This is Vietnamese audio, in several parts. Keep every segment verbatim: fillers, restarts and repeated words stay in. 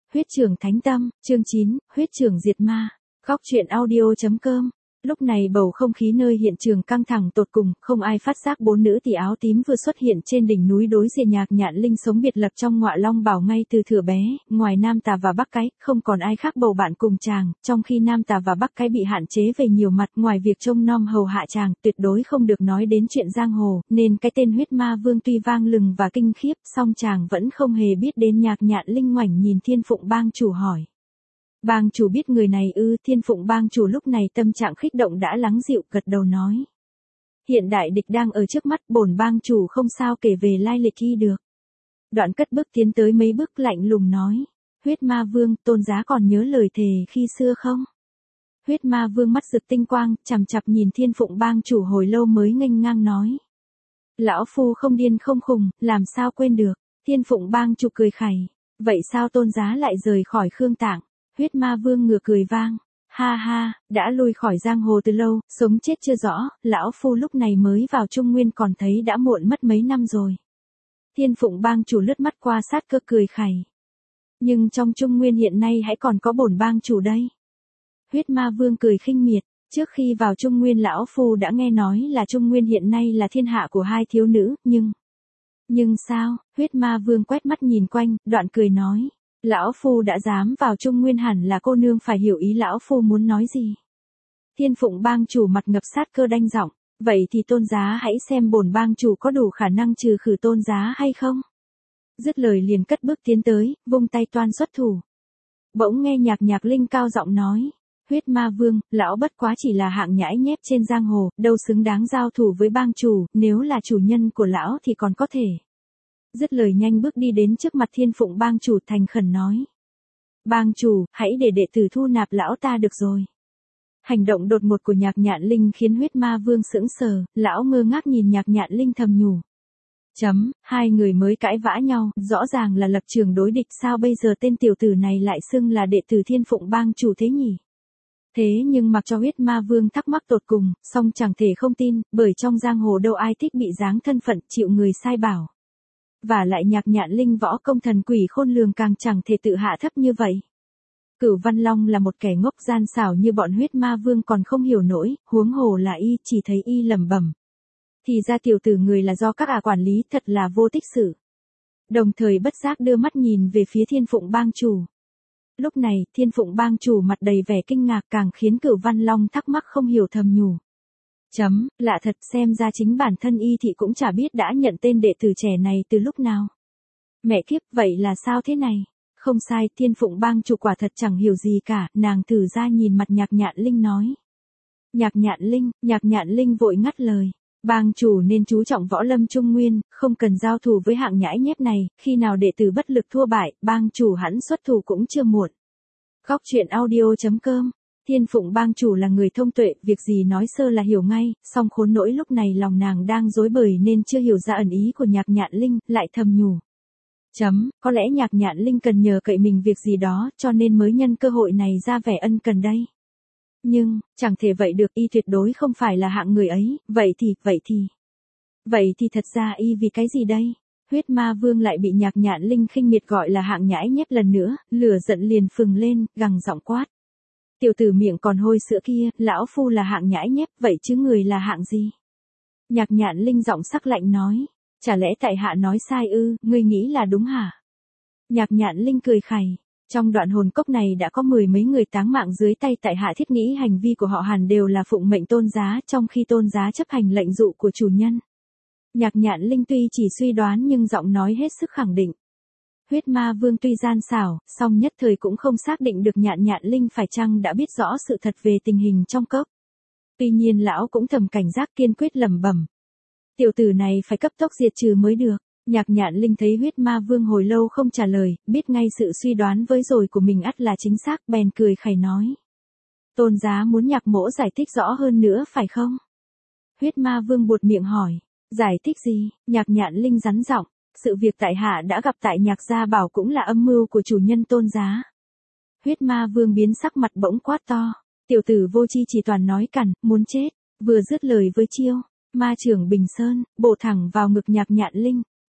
Huyết Trưởng Thánh Tâm, chương chín, Huyết Trưởng Diệt Ma. Góc truyện audio.com. Lúc này bầu không khí nơi hiện trường căng thẳng tột cùng, không ai phát giác bốn nữ tỷ áo tím vừa xuất hiện trên đỉnh núi đối diện Nhạc Nhạn Linh sống biệt lập trong Ngọa Long Bảo ngay từ thuở bé, ngoài Nam Tà và Bắc Cái, không còn ai khác bầu bạn cùng chàng, trong khi Nam Tà và Bắc Cái bị hạn chế về nhiều mặt, ngoài việc trông nom hầu hạ chàng, tuyệt đối không được nói đến chuyện giang hồ, nên cái tên Huyết Ma Vương tuy vang lừng và kinh khiếp, song chàng vẫn không hề biết đến. Nhạc Nhạn Linh ngoảnh nhìn Thiên Phụng Bang chủ hỏi. Bang chủ biết người này ư? Thiên Phụng Bang chủ lúc này tâm trạng kích động đã lắng dịu, gật đầu nói. Hiện đại địch đang ở trước mắt, bổn bang chủ không sao kể về lai lịch y được. Đoạn cất bước tiến tới mấy bước lạnh lùng nói. Huyết Ma Vương, tôn giá còn nhớ lời thề khi xưa không? Huyết Ma Vương mắt rực tinh quang, chằm chằm nhìn Thiên Phụng Bang chủ hồi lâu mới nghênh ngang nói. Lão phu không điên không khùng, làm sao quên được? Thiên Phụng Bang chủ cười khẩy. Vậy sao tôn giá lại rời khỏi Khương Tạng? Huyết Ma Vương ngửa cười vang. Ha ha, đã lui khỏi giang hồ từ lâu, sống chết chưa rõ, lão phu lúc này mới vào Trung Nguyên còn thấy đã muộn mất mấy năm rồi. Thiên Phụng Bang chủ lướt mắt qua sát cơ cười khẩy. Nhưng trong Trung Nguyên hiện nay hãy còn có bổn bang chủ đây. Huyết Ma Vương cười khinh miệt. Trước khi vào Trung Nguyên lão phu đã nghe nói là Trung Nguyên hiện nay là thiên hạ của hai thiếu nữ, nhưng... Nhưng sao? Huyết Ma Vương quét mắt nhìn quanh, đoạn cười nói. Lão phu đã dám vào Trung Nguyên hẳn là cô nương phải hiểu ý lão phu muốn nói gì. Thiên Phụng Bang chủ mặt ngập sát cơ đanh giọng, vậy thì tôn giá hãy xem bổn bang chủ có đủ khả năng trừ khử tôn giá hay không. Dứt lời liền cất bước tiến tới, vung tay toan xuất thủ. Bỗng nghe Nhạc Nhạc Linh cao giọng nói. Huyết Ma Vương, lão bất quá chỉ là hạng nhãi nhép trên giang hồ, đâu xứng đáng giao thủ với bang chủ, nếu là chủ nhân của lão thì còn có thể. Dứt lời nhanh bước đi đến trước mặt Thiên Phụng Bang chủ thành khẩn nói. Bang chủ, hãy để đệ tử thu nạp lão ta được rồi. Hành động đột ngột của Nhạc Nhạn Linh khiến Huyết Ma Vương sững sờ, lão ngơ ngác nhìn Nhạc Nhạn Linh thầm nhủ. Chấm, hai người mới cãi vã nhau, rõ ràng là lập trường đối địch, sao bây giờ tên tiểu tử này lại xưng là đệ tử Thiên Phụng Bang chủ thế nhỉ? Thế nhưng mặc cho Huyết Ma Vương thắc mắc tột cùng, song chẳng thể không tin, bởi trong giang hồ đâu ai thích bị giáng thân phận chịu người sai bảo. Và lại Nhạc Nhạn Linh võ công thần quỷ khôn lường càng chẳng thể tự hạ thấp như vậy. Cửu Văn Long là một kẻ ngốc gian xảo như bọn Huyết Ma Vương còn không hiểu nổi, huống hồ là y, chỉ thấy y lẩm bẩm. Thì ra tiểu tử người là do các ả quản lý, thật là vô tích sự. Đồng thời bất giác đưa mắt nhìn về phía Thiên Phụng Bang chủ. Lúc này, Thiên Phụng Bang chủ mặt đầy vẻ kinh ngạc càng khiến Cửu Văn Long thắc mắc không hiểu thầm nhủ. Chấm, lạ thật, xem ra chính bản thân y thị cũng chả biết đã nhận tên đệ tử trẻ này từ lúc nào. Mẹ kiếp, vậy là sao thế này? Không sai, Thiên Phụng Bang chủ quả thật chẳng hiểu gì cả, nàng thử ra nhìn mặt Nhạc Nhạn Linh nói. Nhạc Nhạn Linh, Nhạc Nhạn Linh vội ngắt lời. Bang chủ nên chú trọng võ lâm Trung Nguyên, không cần giao thủ với hạng nhãi nhép này, khi nào đệ tử bất lực thua bại, bang chủ hẳn xuất thủ cũng chưa muộn. Góc truyện audio.com. Thiên Phụng Bang chủ là người thông tuệ, việc gì nói sơ là hiểu ngay, song khốn nỗi lúc này lòng nàng đang rối bời nên chưa hiểu ra ẩn ý của Nhạc Nhạn Linh, lại thầm nhủ. Chấm, có lẽ Nhạc Nhạn Linh cần nhờ cậy mình việc gì đó, cho nên mới nhân cơ hội này ra vẻ ân cần đây. Nhưng, chẳng thể vậy được, y tuyệt đối không phải là hạng người ấy, vậy thì, vậy thì. Vậy thì thật ra y vì cái gì đây? Huyết Ma Vương lại bị Nhạc Nhạn Linh khinh miệt gọi là hạng nhãi nhép lần nữa, lửa giận liền phừng lên, gằn giọng quát. Tiểu tử miệng còn hôi sữa kia, lão phu là hạng nhãi nhép, vậy chứ người là hạng gì? Nhạc Nhạn Linh giọng sắc lạnh nói, chả lẽ tại hạ nói sai ư, ngươi nghĩ là đúng hả? Nhạc Nhạn Linh cười khẩy, trong đoạn hồn cốc này đã có mười mấy người táng mạng dưới tay tại hạ, thiết nghĩ hành vi của họ hẳn đều là phụng mệnh tôn giá, trong khi tôn giá chấp hành lệnh dụ của chủ nhân. Nhạc Nhạn Linh tuy chỉ suy đoán nhưng giọng nói hết sức khẳng định. Huyết Ma Vương tuy gian xảo, song nhất thời cũng không xác định được Nhạn Nhạn Linh phải chăng đã biết rõ sự thật về tình hình trong cốc. Tuy nhiên lão cũng thầm cảnh giác kiên quyết lẩm bẩm. Tiểu tử này phải cấp tốc diệt trừ mới được. Nhạc Nhạn Linh thấy Huyết Ma Vương hồi lâu không trả lời, biết ngay sự suy đoán với rồi của mình ắt là chính xác, bèn cười khẩy nói. Tôn giá muốn Nhạc mỗ giải thích rõ hơn nữa phải không? Huyết Ma Vương buột miệng hỏi. Giải thích gì? Nhạc Nhạn Linh rắn giọng. Sự việc tại hạ đã gặp tại Nhạc gia bảo cũng là âm mưu của chủ nhân tôn giá. Huyết Ma Vương biến sắc mặt bỗng quát to. Tiểu tử vô chi chỉ toàn nói cằn, muốn chết. Vừa dứt lời với chiêu, ma trưởng Bình Sơn, bổ thẳng vào ngực Nhạc Nhạn Linh.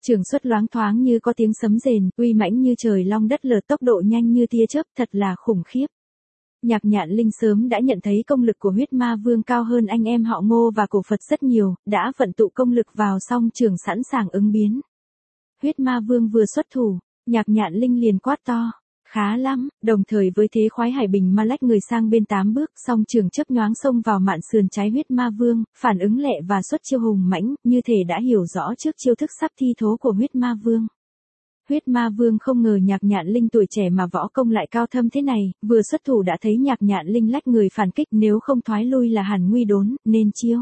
Trường xuất loáng thoáng như có tiếng sấm rền, uy mãnh như trời long đất lở, tốc độ nhanh như tia chớp, thật là khủng khiếp. Nhạc Nhạn Linh sớm đã nhận thấy công lực của huyết ma vương cao hơn anh em họ Ngô và Cổ Phật rất nhiều, đã vận tụ công lực vào song trường sẵn sàng ứng biến. Huyết ma vương vừa xuất thủ, Nhạc Nhạn Linh liền quát to. Khá lắm, đồng thời với thế khoái hải bình ma lách người sang bên tám bước, song trường chớp nhoáng xông vào mạn sườn trái huyết ma vương, phản ứng lẹ và xuất chiêu hùng mãnh, như thể đã hiểu rõ trước chiêu thức sắp thi thố của huyết ma vương. Huyết ma vương không ngờ Nhạc Nhạn Linh tuổi trẻ mà võ công lại cao thâm thế này, vừa xuất thủ đã thấy Nhạc Nhạn Linh lách người phản kích, nếu không thoái lui là hẳn nguy đốn, nên chiêu.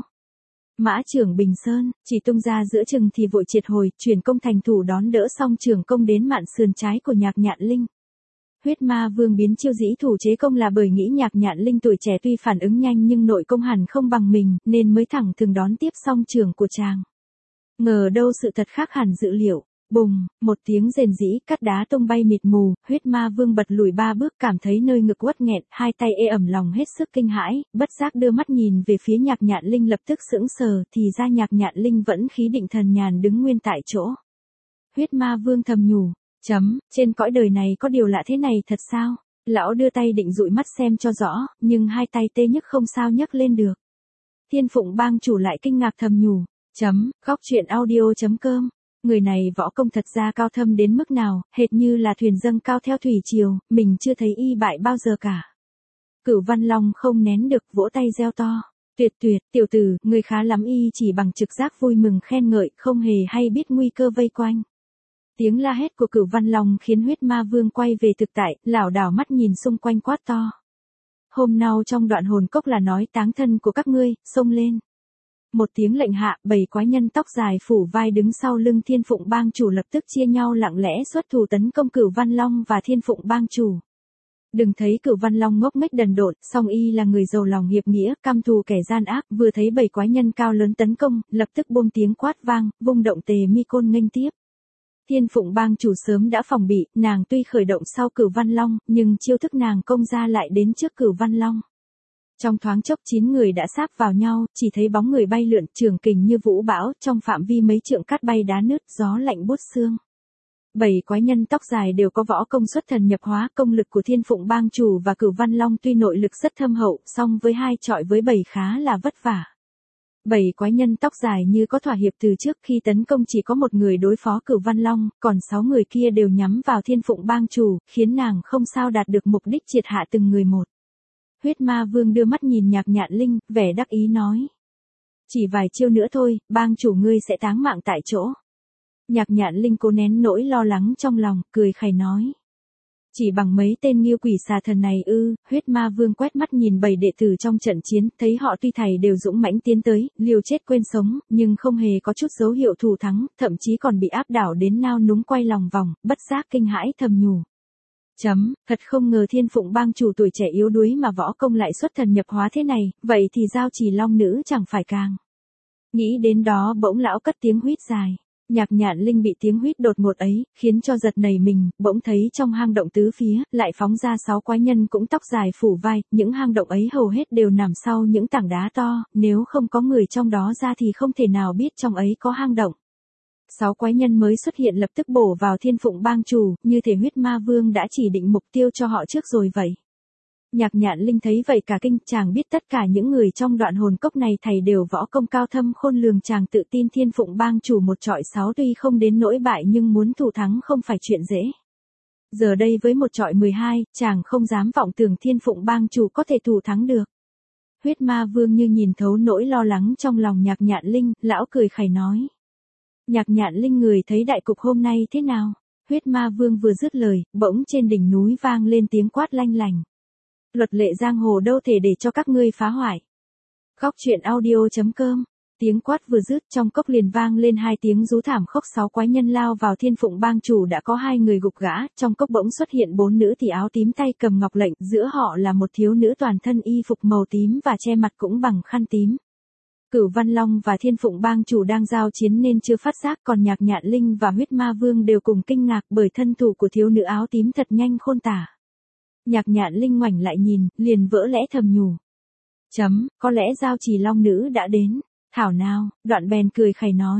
Mã trưởng Bình Sơn, chỉ tung ra giữa chừng thì vội triệt hồi, chuyển công thành thủ đón đỡ xong trường công đến mạn sườn trái của Nhạc Nhạn Linh. Huyết ma vương biến chiêu dĩ thủ chế công là bởi nghĩ Nhạc Nhạn Linh tuổi trẻ tuy phản ứng nhanh nhưng nội công hẳn không bằng mình, nên mới thẳng thường đón tiếp song trường của chàng. Ngờ đâu sự thật khác hẳn dự liệu. Bùng, một tiếng rền rĩ, cát đá tung bay mịt mù, huyết ma vương bật lùi ba bước, cảm thấy nơi ngực uất nghẹn, hai tay ê ẩm, lòng hết sức kinh hãi, bất giác đưa mắt nhìn về phía Nhạc Nhạn Linh, lập tức sững sờ, thì ra Nhạc Nhạn Linh vẫn khí định thần nhàn đứng nguyên tại chỗ. Huyết ma vương thầm nhủ, chấm, trên cõi đời này có điều lạ thế này thật sao? Lão đưa tay định dụi mắt xem cho rõ, nhưng hai tay tê nhức không sao nhấc lên được. Thiên Phụng bang chủ lại kinh ngạc thầm nhủ, chấm, góc truyện audio chấm com. Người này võ công thật ra cao thâm đến mức nào, hệt như là thuyền dâng cao theo thủy triều, mình chưa thấy y bại bao giờ cả. Cửu Văn Long không nén được, vỗ tay reo to. Tuyệt tuyệt, tiểu tử, người khá lắm, y chỉ bằng trực giác vui mừng khen ngợi, không hề hay biết nguy cơ vây quanh. Tiếng la hét của Cửu Văn Long khiến huyết ma vương quay về thực tại, lảo đảo mắt nhìn xung quanh quát to. Hôm nào trong đoạn hồn cốc là nói táng thân của các ngươi, xông lên. Một tiếng lệnh hạ, bảy quái nhân tóc dài phủ vai đứng sau lưng Thiên Phụng bang chủ lập tức chia nhau lặng lẽ xuất thủ tấn công Cửu Văn Long và Thiên Phụng bang chủ. Đừng thấy Cửu Văn Long ngốc nghếch đần độn, song y là người giàu lòng hiệp nghĩa, căm thù kẻ gian ác, vừa thấy bảy quái nhân cao lớn tấn công, lập tức buông tiếng quát vang, vung động tề mi côn nghênh tiếp. Thiên Phụng bang chủ sớm đã phòng bị, nàng tuy khởi động sau Cửu Văn Long, nhưng chiêu thức nàng công ra lại đến trước Cửu Văn Long. Trong thoáng chốc chín người đã sáp vào nhau, chỉ thấy bóng người bay lượn, trường kình như vũ bão, trong phạm vi mấy trượng cát bay đá nứt, gió lạnh buốt xương. Bảy quái nhân tóc dài đều có võ công xuất thần nhập hóa, công lực của Thiên Phụng bang chủ và Cửu Văn Long tuy nội lực rất thâm hậu, song với hai chọi với bảy khá là vất vả. Bảy quái nhân tóc dài như có thỏa hiệp từ trước, khi tấn công chỉ có một người đối phó Cửu Văn Long, còn sáu người kia đều nhắm vào Thiên Phụng bang chủ, khiến nàng không sao đạt được mục đích triệt hạ từng người một. Huyết ma vương đưa mắt nhìn Nhạc Nhạn Linh, vẻ đắc ý nói. Chỉ vài chiêu nữa thôi, bang chủ ngươi sẽ táng mạng tại chỗ. Nhạc Nhạn Linh cố nén nỗi lo lắng trong lòng, cười khẩy nói. Chỉ bằng mấy tên nghiêu quỷ xà thần này ư? Huyết ma vương quét mắt nhìn bảy đệ tử trong trận chiến, thấy họ tuy thầy đều dũng mãnh tiến tới, liều chết quên sống, nhưng không hề có chút dấu hiệu thủ thắng, thậm chí còn bị áp đảo đến nao núng quay lòng vòng, bất giác kinh hãi thầm nhủ. Chấm, thật không ngờ Thiên Phụng bang chủ tuổi trẻ yếu đuối mà võ công lại xuất thần nhập hóa thế này, vậy thì giao trì long nữ chẳng phải càng. Nghĩ đến đó bỗng lão cất tiếng huýt dài. Nhạc Nhạn Linh bị tiếng huýt đột ngột ấy, khiến cho giật nảy mình, bỗng thấy trong hang động tứ phía, lại phóng ra sáu quái nhân cũng tóc dài phủ vai, những hang động ấy hầu hết đều nằm sau những tảng đá to, nếu không có người trong đó ra thì không thể nào biết trong ấy có hang động. Sáu quái nhân mới xuất hiện lập tức bổ vào Thiên Phụng bang chủ, như thể huyết ma vương đã chỉ định mục tiêu cho họ trước rồi vậy. Nhạc Nhạn Linh thấy vậy cả kinh, chàng biết tất cả những người trong đoạn hồn cốc này thầy đều võ công cao thâm khôn lường, chàng tự tin Thiên Phụng bang chủ một trọi sáu tuy không đến nỗi bại nhưng muốn thủ thắng không phải chuyện dễ. Giờ đây với một trọi mười hai, chàng không dám vọng tưởng Thiên Phụng bang chủ có thể thủ thắng được. Huyết ma vương như nhìn thấu nỗi lo lắng trong lòng Nhạc Nhạn Linh, lão cười khẩy nói. Nhạc Nhạn Linh người thấy đại cục hôm nay thế nào? Huyết ma vương vừa dứt lời, bỗng trên đỉnh núi vang lên tiếng quát lanh lành. Luật lệ giang hồ đâu thể để cho các ngươi phá hoại. Góc truyện audio chấm com. Tiếng quát vừa dứt, trong cốc liền vang lên hai tiếng rú thảm khốc, sáu quái nhân lao vào Thiên Phụng bang chủ đã có hai người gục gã, trong cốc bỗng xuất hiện bốn nữ thì áo tím tay cầm ngọc lệnh, giữa họ là một thiếu nữ toàn thân y phục màu tím và che mặt cũng bằng khăn tím. Cửu Văn Long và Thiên Phụng bang chủ đang giao chiến nên chưa phát giác, còn Nhạc Nhạn Linh và Huyết Ma Vương đều cùng kinh ngạc bởi thân thủ của thiếu nữ áo tím thật nhanh khôn tả. Nhạc Nhạn Linh ngoảnh lại nhìn, liền vỡ lẽ thầm nhủ. Chấm, có lẽ giao trì long nữ đã đến. Thảo nào, đoạn bèn cười khẩy nói.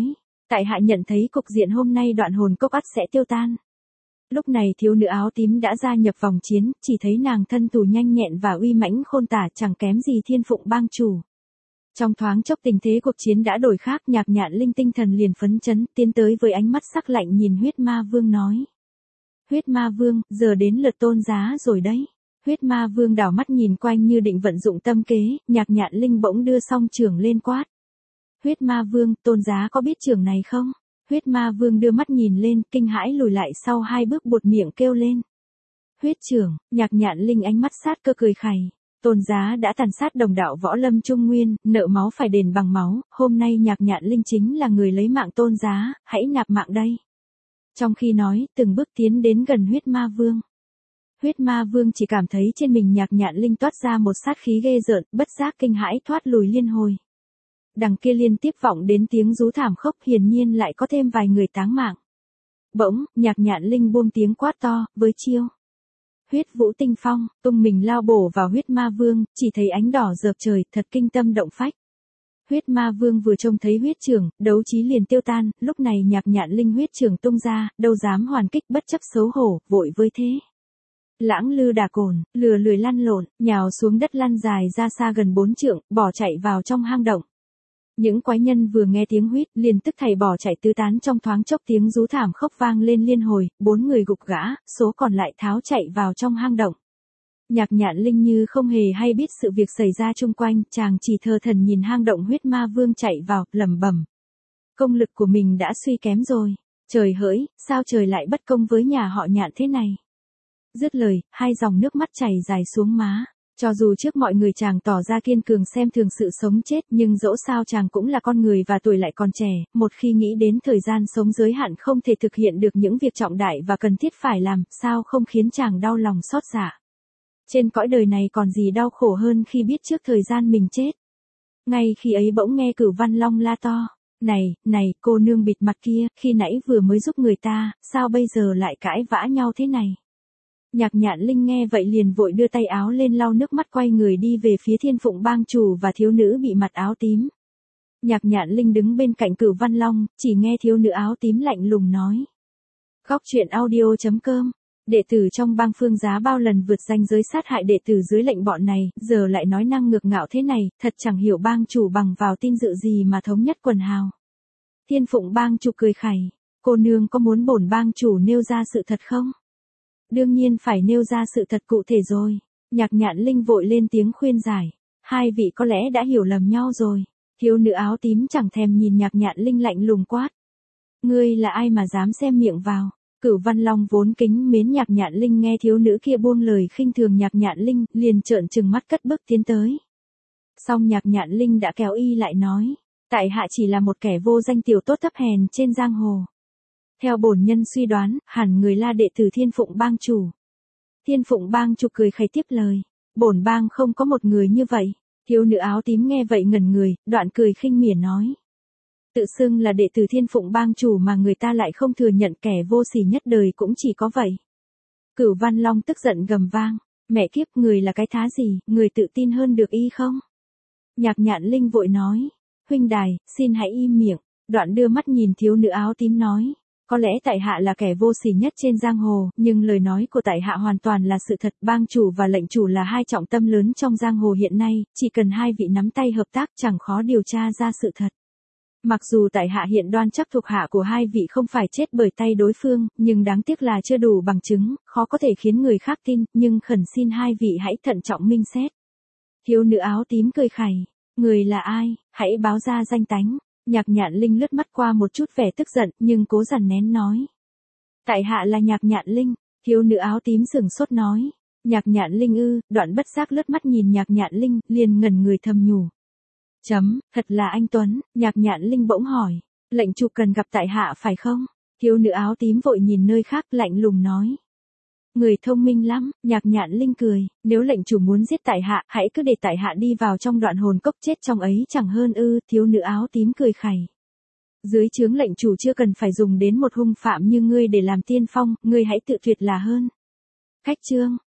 Tại hạ nhận thấy cục diện hôm nay đoạn hồn cốc ắt sẽ tiêu tan. Lúc này thiếu nữ áo tím đã gia nhập vòng chiến, chỉ thấy nàng thân tù nhanh nhẹn và uy mãnh khôn tả chẳng kém gì Thiên Phụng bang chủ. Trong thoáng chốc tình thế cuộc chiến đã đổi khác, Nhạc Nhạn Linh tinh thần liền phấn chấn, tiến tới với ánh mắt sắc lạnh nhìn Huyết Ma Vương nói. Huyết Ma Vương, giờ đến lượt Tôn Giá rồi đấy. Huyết Ma Vương đảo mắt nhìn quanh như định vận dụng tâm kế, Nhạc Nhạn Linh bỗng đưa song trường lên quát. Huyết Ma Vương, Tôn Giá có biết trường này không? Huyết Ma Vương đưa mắt nhìn lên, kinh hãi lùi lại sau hai bước, buột miệng kêu lên. Huyết trưởng, Nhạc Nhạn Linh ánh mắt sát cơ cười khẩy. Tôn Giá đã tàn sát đồng đạo võ lâm Trung Nguyên, nợ máu phải đền bằng máu, hôm nay Nhạc Nhạn Linh chính là người lấy mạng Tôn Giá, hãy nạp mạng đây. Trong khi nói, từng bước tiến đến gần Huyết Ma Vương. Huyết Ma Vương chỉ cảm thấy trên mình Nhạc Nhạn Linh toát ra một sát khí ghê rợn, bất giác kinh hãi thoát lùi liên hồi. Đằng kia liên tiếp vọng đến tiếng rú thảm khốc, hiển nhiên lại có thêm vài người táng mạng. Bỗng, Nhạc Nhạn Linh buông tiếng quát to, với chiêu. Huyết Vũ Tinh Phong, tung mình lao bổ vào Huyết Ma Vương, chỉ thấy ánh đỏ rợp trời, thật kinh tâm động phách. Huyết Ma Vương vừa trông thấy huyết trường, đấu trí liền tiêu tan, lúc này Nhạc Nhạn Linh huyết trường tung ra, đâu dám hoàn kích, bất chấp xấu hổ, vội với thế. Lãng lư đà cồn, lừa lười lăn lộn, nhào xuống đất lăn dài ra xa gần bốn trượng, bỏ chạy vào trong hang động. Những quái nhân vừa nghe tiếng huýt, liền tức thảy bỏ chạy tứ tán, trong thoáng chốc tiếng rú thảm khốc vang lên liên hồi, bốn người gục gã, số còn lại tháo chạy vào trong hang động. Nhạc Nhạn Linh như không hề hay biết sự việc xảy ra chung quanh, chàng chỉ thờ thần nhìn hang động Huyết Ma Vương chạy vào, lẩm bẩm. Công lực của mình đã suy kém rồi. Trời hỡi, sao trời lại bất công với nhà họ Nhạn thế này. Dứt lời, hai dòng nước mắt chảy dài xuống má. Cho dù trước mọi người chàng tỏ ra kiên cường xem thường sự sống chết, nhưng dẫu sao chàng cũng là con người và tuổi lại còn trẻ, một khi nghĩ đến thời gian sống giới hạn không thể thực hiện được những việc trọng đại và cần thiết phải làm, sao không khiến chàng đau lòng xót dạ. Trên cõi đời này còn gì đau khổ hơn khi biết trước thời gian mình chết. Ngay khi ấy bỗng nghe Cửu Văn Long la to. Này, này, cô nương bịt mặt kia, khi nãy vừa mới giúp người ta, sao bây giờ lại cãi vã nhau thế này? Nhạc Nhạn Linh nghe vậy liền vội đưa tay áo lên lau nước mắt, quay người đi về phía Thiên Phụng bang chủ và thiếu nữ bị mặt áo tím. Nhạc Nhạn Linh đứng bên cạnh Cửu Văn Long, chỉ nghe thiếu nữ áo tím lạnh lùng nói. Góc truyện audio chấm com. Đệ tử trong bang Phương Giá bao lần vượt ranh giới sát hại đệ tử dưới lệnh bọn này, giờ lại nói năng ngược ngạo thế này, thật chẳng hiểu bang chủ bằng vào tin dự gì mà thống nhất quần hào. Thiên Phụng bang chủ cười khẩy, cô nương có muốn bổn bang chủ nêu ra sự thật không? Đương nhiên phải nêu ra sự thật cụ thể rồi. Nhạc Nhạn Linh vội lên tiếng khuyên giải. Hai vị có lẽ đã hiểu lầm nhau rồi. Thiếu nữ áo tím chẳng thèm nhìn Nhạc Nhạn Linh lạnh lùng quát. Ngươi là ai mà dám xem miệng vào? Cửu Văn Long vốn kính mến Nhạc Nhạn Linh nghe thiếu nữ kia buông lời khinh thường Nhạc Nhạn Linh, liền trợn trừng mắt cất bước tiến tới. Song Nhạc Nhạn Linh đã kéo y lại nói. Tại hạ chỉ là một kẻ vô danh tiểu tốt thấp hèn trên giang hồ. Theo bổn nhân suy đoán, hẳn người là đệ tử Thiên Phụng bang chủ. Thiên Phụng bang chủ cười khẩy tiếp lời. Bổn bang không có một người như vậy. Thiếu nữ áo tím nghe vậy ngẩn người, đoạn cười khinh mỉa nói. Tự xưng là đệ tử Thiên Phụng bang chủ mà người ta lại không thừa nhận, kẻ vô sỉ nhất đời cũng chỉ có vậy. Cửu Văn Long tức giận gầm vang. Mẹ kiếp, người là cái thá gì, người tự tin hơn được y không? Nhạc Nhạn Linh vội nói. Huynh đài, xin hãy im miệng. Đoạn đưa mắt nhìn thiếu nữ áo tím nói. Có lẽ tại hạ là kẻ vô sỉ nhất trên giang hồ, nhưng lời nói của tại hạ hoàn toàn là sự thật. Bang chủ và lệnh chủ là hai trọng tâm lớn trong giang hồ hiện nay, chỉ cần hai vị nắm tay hợp tác chẳng khó điều tra ra sự thật. Mặc dù tại hạ hiện đoan chắc thuộc hạ của hai vị không phải chết bởi tay đối phương, nhưng đáng tiếc là chưa đủ bằng chứng, khó có thể khiến người khác tin, nhưng khẩn xin hai vị hãy thận trọng minh xét. Thiếu nữ áo tím cười khẩy, người là ai, hãy báo ra danh tánh. Nhạc Nhạn Linh lướt mắt qua một chút vẻ tức giận, nhưng cố dằn nén nói. Tại hạ là Nhạc Nhạn Linh. Thiếu nữ áo tím sửng sốt nói. Nhạc Nhạn Linh ư? Đoạn bất giác lướt mắt nhìn Nhạc Nhạn Linh, liền ngẩn người thầm nhủ. Chấm, thật là anh Tuấn. Nhạc Nhạn Linh bỗng hỏi. Lệnh chủ cần gặp tại hạ phải không? Thiếu nữ áo tím vội nhìn nơi khác, lạnh lùng nói. Người thông minh lắm. Nhạc Nhạn Linh cười. Nếu lệnh chủ muốn giết tại hạ, hãy cứ để tại hạ đi vào trong đoạn hồn cốc chết trong ấy chẳng hơn ư? Thiếu nữ áo tím cười khẩy. Dưới trướng lệnh chủ chưa cần phải dùng đến một hung phạm như ngươi để làm tiên phong, ngươi hãy tự tuyệt là hơn. Khách trương.